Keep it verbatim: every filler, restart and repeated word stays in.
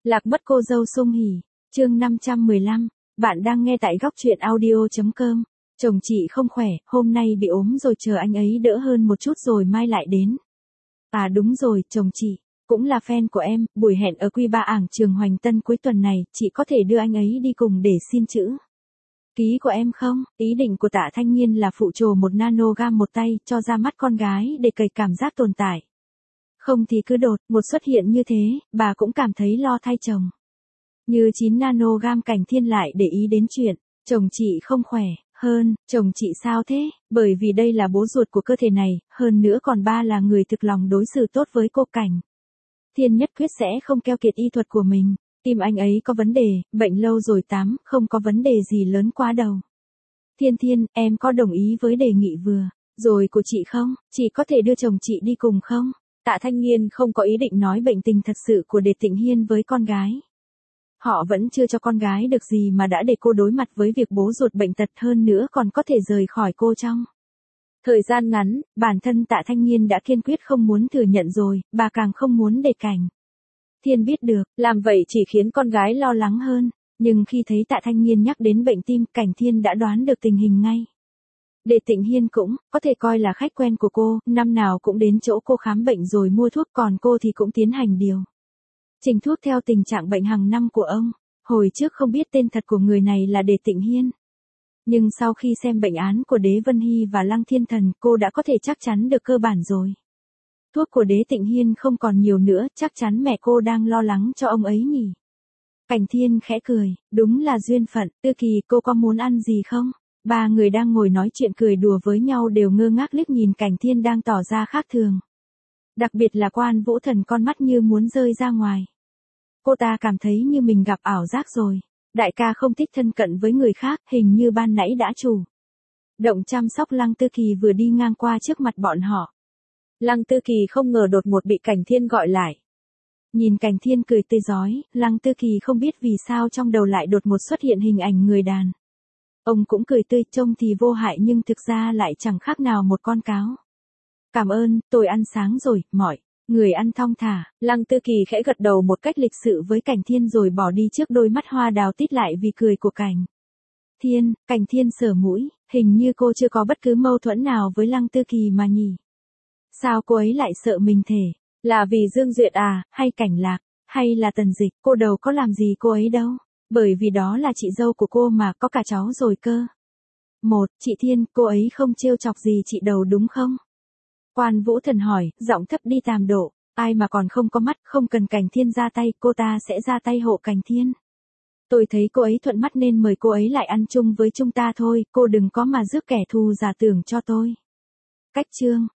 Lạc mất cô dâu sung hỉ, chương năm trăm mười lăm, bạn đang nghe tại góc truyện audio chấm com. Chồng chị không khỏe, hôm nay bị ốm rồi, chờ anh ấy đỡ hơn một chút rồi mai lại đến. À đúng rồi, chồng chị cũng là fan của em, buổi hẹn ở Quy Ba Ảng Trường Hoành Tân cuối tuần này, chị có thể đưa anh ấy đi cùng để xin chữ ký của em không? Ý định của Tạ Thanh Nghiên là phụ trồ một nano gam một tay cho ra mắt con gái để cày cảm giác tồn tại. Không thì cứ đột một xuất hiện như thế, bà cũng cảm thấy lo thay chồng. Như chín nano gam Cảnh Thiên lại để ý đến chuyện chồng chị không khỏe. Hơn, chồng chị sao thế? Bởi vì đây là bố ruột của cơ thể này, hơn nữa còn ba là người thực lòng đối xử tốt với cô Cảnh Thiên nhất quyết sẽ không keo kiệt y thuật của mình. Tim anh ấy có vấn đề, bệnh lâu rồi tám, không có vấn đề gì lớn quá đâu. Thiên Thiên, em có đồng ý với đề nghị vừa rồi của chị không? Chị có thể đưa chồng chị đi cùng không? Tạ Thanh Nghiên không có ý định nói bệnh tình thật sự của Đề Tịnh Hiên với con gái. Họ vẫn chưa cho con gái được gì mà đã để cô đối mặt với việc bố ruột bệnh tật, hơn nữa còn có thể rời khỏi cô trong thời gian ngắn. Bản thân Tạ Thanh Nghiên đã kiên quyết không muốn thừa nhận rồi, bà càng không muốn để Cảnh Thiên biết được, làm vậy chỉ khiến con gái lo lắng hơn. Nhưng khi thấy Tạ Thanh Nghiên nhắc đến bệnh tim, Cảnh Thiên đã đoán được tình hình ngay. Đề Tịnh Hiên cũng có thể coi là khách quen của cô, năm nào cũng đến chỗ cô khám bệnh rồi mua thuốc, còn cô thì cũng tiến hành điều chỉnh thuốc theo tình trạng bệnh hàng năm của ông. Hồi trước không biết tên thật của người này là Đề Tịnh Hiên, nhưng sau khi xem bệnh án của Đế Vân Hy và Lăng Thiên Thần, cô đã có thể chắc chắn được cơ bản rồi. Thuốc của Đế Tịnh Hiên không còn nhiều nữa, chắc chắn mẹ cô đang lo lắng cho ông ấy nhỉ. Cảnh Thiên khẽ cười, đúng là duyên phận. Tư Kỳ, cô có muốn ăn gì không? Ba người đang ngồi nói chuyện cười đùa với nhau đều ngơ ngác liếc nhìn Cảnh Thiên đang tỏ ra khác thường. Đặc biệt là Quan Vũ Thần, con mắt như muốn rơi ra ngoài. Cô ta cảm thấy như mình gặp ảo giác rồi. Đại ca không thích thân cận với người khác, hình như ban nãy đã chủ động chăm sóc Lăng Tư Kỳ vừa đi ngang qua trước mặt bọn họ. Lăng Tư Kỳ không ngờ đột ngột bị Cảnh Thiên gọi lại. Nhìn Cảnh Thiên cười tươi rói, Lăng Tư Kỳ không biết vì sao trong đầu lại đột ngột xuất hiện hình ảnh người đàn ông cũng cười tươi, trông thì vô hại nhưng thực ra lại chẳng khác nào một con cáo. Cảm ơn, tôi ăn sáng rồi, mọi người ăn thong thả. Lăng Tư Kỳ khẽ gật đầu một cách lịch sự với Cảnh Thiên rồi bỏ đi, trước đôi mắt hoa đào tít lại vì cười của Cảnh Thiên. Cảnh Thiên sờ mũi, hình như cô chưa có bất cứ mâu thuẫn nào với Lăng Tư Kỳ mà nhỉ. Sao cô ấy lại sợ mình thể? Là vì Dương Duyệt à, hay Cảnh Lạc, hay là Tần Dịch? Cô đâu có làm gì cô ấy đâu. Bởi vì đó là chị dâu của cô mà, có cả cháu rồi cơ. Một, chị Thiên, cô ấy không trêu chọc gì chị đầu đúng không? Quan Vũ Thần hỏi, giọng thấp đi tàm độ. Ai mà còn không có mắt, không cần Cảnh Thiên ra tay, cô ta sẽ ra tay hộ Cảnh Thiên. Tôi thấy cô ấy thuận mắt nên mời cô ấy lại ăn chung với chúng ta thôi, cô đừng có mà rước kẻ thù giả tưởng cho tôi. Cách chương